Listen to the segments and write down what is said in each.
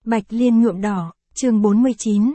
Bạch liên nhuộm đỏ, chương 49,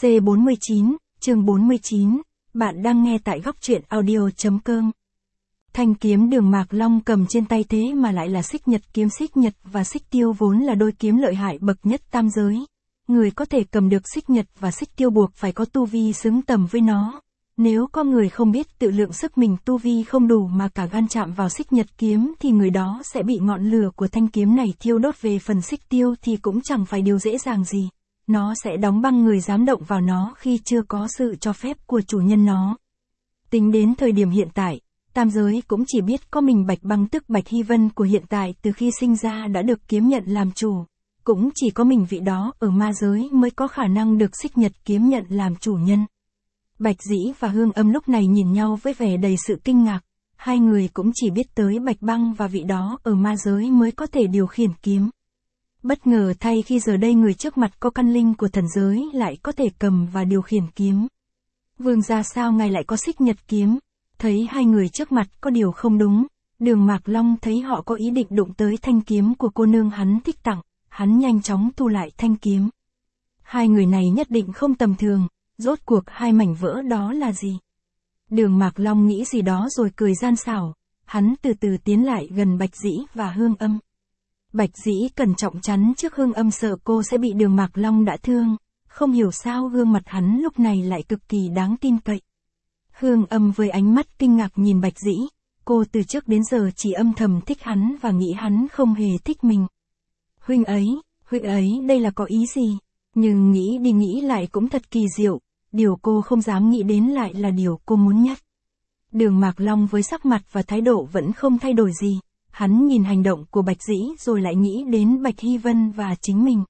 C49, chương 49, bạn đang nghe tại góc truyện audio.com. Thanh kiếm Đường Mạc Long cầm trên tay thế mà lại là xích nhật kiếm. Xích nhật và xích tiêu vốn là đôi kiếm lợi hại bậc nhất tam giới. Người có thể cầm được xích nhật và xích tiêu buộc phải có tu vi xứng tầm với nó. Nếu có người không biết tự lượng sức mình, tu vi không đủ mà cả gan chạm vào xích nhật kiếm thì người đó sẽ bị ngọn lửa của thanh kiếm này thiêu đốt. Về phần xích tiêu thì cũng chẳng phải điều dễ dàng gì. Nó sẽ đóng băng người dám động vào nó khi chưa có sự cho phép của chủ nhân nó. Tính đến thời điểm hiện tại, tam giới cũng chỉ biết có mình Bạch Băng tức Bạch Hy Vân của hiện tại từ khi sinh ra đã được kiếm nhận làm chủ. Cũng chỉ có mình vị đó ở ma giới mới có khả năng được xích nhật kiếm nhận làm chủ nhân. Bạch Dĩ và Hương Âm lúc này nhìn nhau với vẻ đầy sự kinh ngạc. Hai người cũng chỉ biết tới Bạch Băng và vị đó ở ma giới mới có thể điều khiển kiếm. Bất ngờ thay khi giờ đây người trước mặt có căn linh của thần giới lại có thể cầm và điều khiển kiếm. Vương gia sao ngài lại có xích nhật kiếm? Thấy hai người trước mặt có điều không đúng, Đường Mạc Long thấy họ có ý định đụng tới thanh kiếm của cô nương hắn thích tặng, hắn nhanh chóng thu lại thanh kiếm. Hai người này nhất định không tầm thường, rốt cuộc hai mảnh vỡ đó là gì? Đường Mạc Long nghĩ gì đó rồi cười gian xảo, hắn từ từ tiến lại gần Bạch Dĩ và Hương Âm. Bạch Dĩ cẩn trọng chắn trước Hương Âm, sợ cô sẽ bị Đường Mạc Long đã thương, không hiểu sao gương mặt hắn lúc này lại cực kỳ đáng tin cậy. Hương Âm với ánh mắt kinh ngạc nhìn Bạch Dĩ, cô từ trước đến giờ chỉ âm thầm thích hắn và nghĩ hắn không hề thích mình. Huynh ấy, đây là có ý gì? Nhưng nghĩ đi nghĩ lại cũng thật kỳ diệu, điều cô không dám nghĩ đến lại là điều cô muốn nhất. Đường Mạc Long với sắc mặt và thái độ vẫn không thay đổi gì, hắn nhìn hành động của Bạch Dĩ rồi lại nghĩ đến Bạch Hy Vân và chính mình.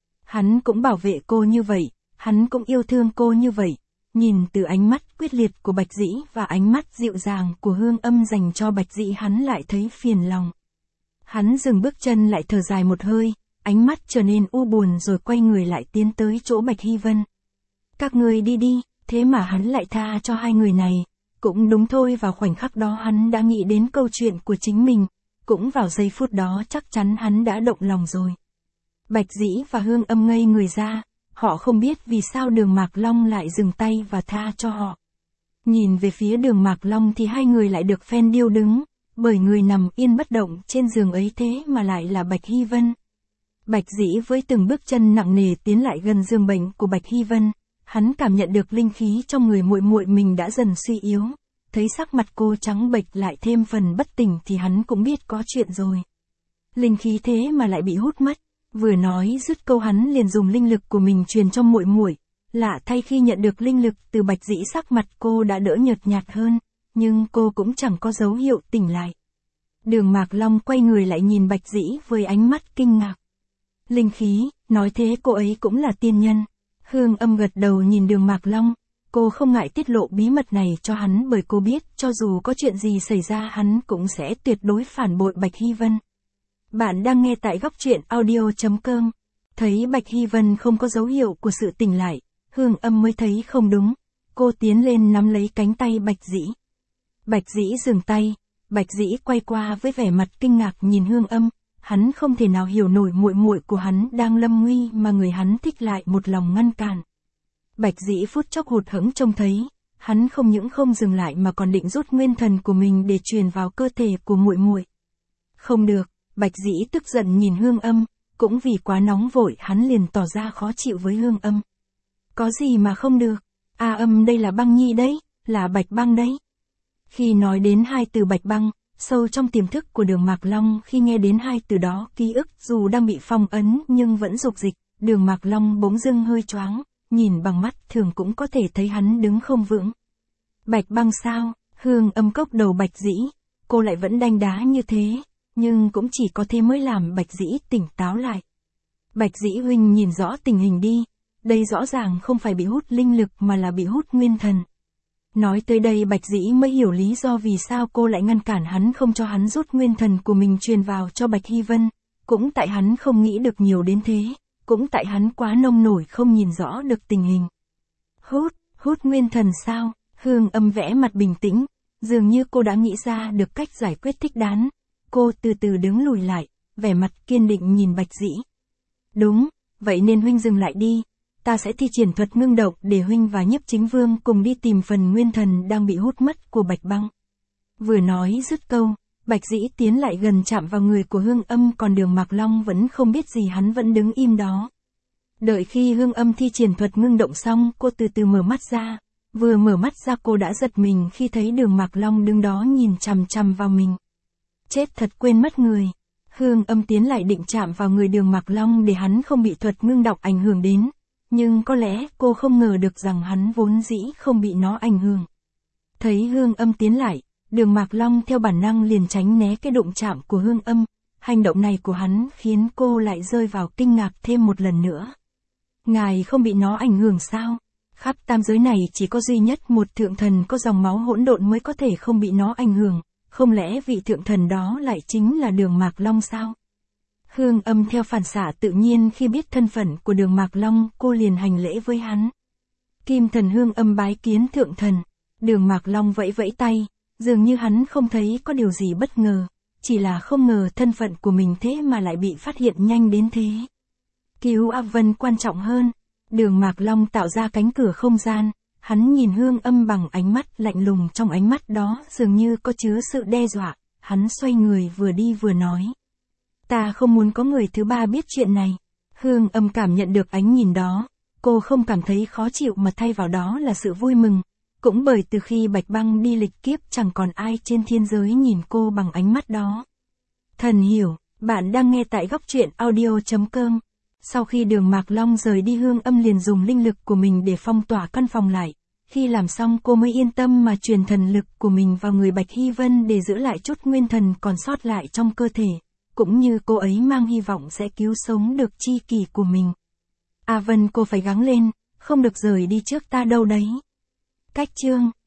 Hắn cũng bảo vệ cô như vậy, hắn cũng yêu thương cô như vậy. Nhìn từ ánh mắt quyết liệt của Bạch Dĩ và ánh mắt dịu dàng của Hương Âm dành cho Bạch Dĩ, hắn lại thấy phiền lòng. Hắn dừng bước chân lại, thở dài một hơi, ánh mắt trở nên u buồn rồi quay người lại tiến tới chỗ Bạch Hy Vân. Các ngươi đi đi, thế mà hắn lại tha cho hai người này. Cũng đúng thôi, vào khoảnh khắc đó hắn đã nghĩ đến câu chuyện của chính mình, cũng vào giây phút đó chắc chắn hắn đã động lòng rồi. Bạch Dĩ và Hương Âm ngây người ra, họ không biết vì sao Đường Mạc Long lại dừng tay và tha cho họ. Nhìn về phía Đường Mạc Long thì hai người lại được phen điêu đứng, bởi người nằm yên bất động trên giường ấy thế mà lại là Bạch Hy Vân. Bạch Dĩ với từng bước chân nặng nề tiến lại gần giường bệnh của Bạch Hy Vân, hắn cảm nhận được linh khí trong người muội muội mình đã dần suy yếu, thấy sắc mặt cô trắng bệch lại thêm phần bất tỉnh thì hắn cũng biết có chuyện rồi. Linh khí thế mà lại bị hút mất. Vừa nói dứt câu hắn liền dùng linh lực của mình truyền cho muội muội. Lạ thay khi nhận được linh lực từ Bạch Dĩ, sắc mặt cô đã đỡ nhợt nhạt hơn, nhưng cô cũng chẳng có dấu hiệu tỉnh lại. Đường Mạc Long quay người lại nhìn Bạch Dĩ với ánh mắt kinh ngạc. Linh khí, nói thế cô ấy cũng là tiên nhân. Hương Âm gật đầu nhìn Đường Mạc Long, cô không ngại tiết lộ bí mật này cho hắn bởi cô biết cho dù có chuyện gì xảy ra hắn cũng sẽ tuyệt đối phản bội Bạch Hy Vân. Bạn đang nghe tại góc truyện audio.com. Thấy Bạch Hy Vân không có dấu hiệu của sự tỉnh lại, Hương Âm mới thấy không đúng. Cô tiến lên nắm lấy cánh tay Bạch Dĩ. Bạch Dĩ dừng tay, Bạch Dĩ quay qua với vẻ mặt kinh ngạc nhìn Hương Âm. Hắn không thể nào hiểu nổi muội muội của hắn đang lâm nguy mà người hắn thích lại một lòng ngăn cản. Bạch Dĩ phút chốc hụt hẫng trông thấy, hắn không những không dừng lại mà còn định rút nguyên thần của mình để truyền vào cơ thể của muội muội. Không được. Bạch Dĩ tức giận nhìn Hương Âm, cũng vì quá nóng vội hắn liền tỏ ra khó chịu với Hương Âm. Có gì mà không được? Âm đây là Băng Nhi đấy, là Bạch Băng đấy. Khi nói đến hai từ Bạch Băng, sâu trong tiềm thức của Đường Mạc Long khi nghe đến hai từ đó, ký ức dù đang bị phong ấn nhưng vẫn dục dịch. Đường Mạc Long bỗng dưng hơi choáng, nhìn bằng mắt thường cũng có thể thấy hắn đứng không vững. Bạch Băng sao? Hương Âm cốc đầu Bạch Dĩ, cô lại vẫn đanh đá như thế. Nhưng cũng chỉ có thế mới làm Bạch Dĩ tỉnh táo lại. Bạch Dĩ huynh nhìn rõ tình hình đi, đây rõ ràng không phải bị hút linh lực mà là bị hút nguyên thần. Nói tới đây Bạch Dĩ mới hiểu lý do vì sao cô lại ngăn cản hắn không cho hắn rút nguyên thần của mình truyền vào cho Bạch Hy Vân. Cũng tại hắn không nghĩ được nhiều đến thế, cũng tại hắn quá nông nổi không nhìn rõ được tình hình. Hút nguyên thần sao? Hương Âm vẽ mặt bình tĩnh, dường như cô đã nghĩ ra được cách giải quyết thích đáng. Cô từ từ đứng lùi lại, vẻ mặt kiên định nhìn Bạch Dĩ. Đúng, vậy nên huynh dừng lại đi, ta sẽ thi triển thuật ngưng động để huynh và Nhiếp Chính Vương cùng đi tìm phần nguyên thần đang bị hút mất của Bạch Băng. Vừa nói dứt câu, Bạch Dĩ tiến lại gần chạm vào người của Hương Âm, còn Đường Mạc Long vẫn không biết gì, hắn vẫn đứng im đó. Đợi khi Hương Âm thi triển thuật ngưng động xong, cô từ từ mở mắt ra. Vừa mở mắt ra cô đã giật mình khi thấy Đường Mạc Long đứng đó nhìn chằm chằm vào mình. Chết thật, quên mất người. Hương Âm tiến lại định chạm vào người Đường Mạc Long để hắn không bị thuật ngưng động ảnh hưởng đến. Nhưng có lẽ cô không ngờ được rằng hắn vốn dĩ không bị nó ảnh hưởng. Thấy Hương Âm tiến lại, Đường Mạc Long theo bản năng liền tránh né cái đụng chạm của Hương Âm. Hành động này của hắn khiến cô lại rơi vào kinh ngạc thêm một lần nữa. Ngài không bị nó ảnh hưởng sao? Khắp tam giới này chỉ có duy nhất một thượng thần có dòng máu hỗn độn mới có thể không bị nó ảnh hưởng, không lẽ vị thượng thần đó lại chính là Đường Mạc Long sao? Hương Âm theo phản xạ tự nhiên khi biết thân phận của Đường Mạc Long, cô liền hành lễ với hắn. Kim thần Hương Âm bái kiến thượng thần. Đường Mạc Long vẫy vẫy tay, dường như hắn không thấy có điều gì bất ngờ, chỉ là không ngờ thân phận của mình thế mà lại bị phát hiện nhanh đến thế. Cứu A Vân quan trọng hơn. Đường Mạc Long tạo ra cánh cửa không gian, hắn nhìn Hương Âm bằng ánh mắt lạnh lùng, trong ánh mắt đó dường như có chứa sự đe dọa, hắn xoay người vừa đi vừa nói. Ta không muốn có người thứ ba biết chuyện này. Hương Âm cảm nhận được ánh nhìn đó, cô không cảm thấy khó chịu mà thay vào đó là sự vui mừng, cũng bởi từ khi Bạch Băng đi lịch kiếp chẳng còn ai trên thiên giới nhìn cô bằng ánh mắt đó. Thần hiểu, bạn đang nghe tại góc truyện audio.com. Sau khi Đường Mạc Long rời đi, Hương Âm liền dùng linh lực của mình để phong tỏa căn phòng lại. Khi làm xong cô mới yên tâm mà truyền thần lực của mình vào người Bạch Hy Vân để giữ lại chút nguyên thần còn sót lại trong cơ thể, cũng như cô ấy mang hy vọng sẽ cứu sống được tri kỷ của mình. A Vân, cô phải gắng lên, không được rời đi trước ta đâu đấy. Cách chương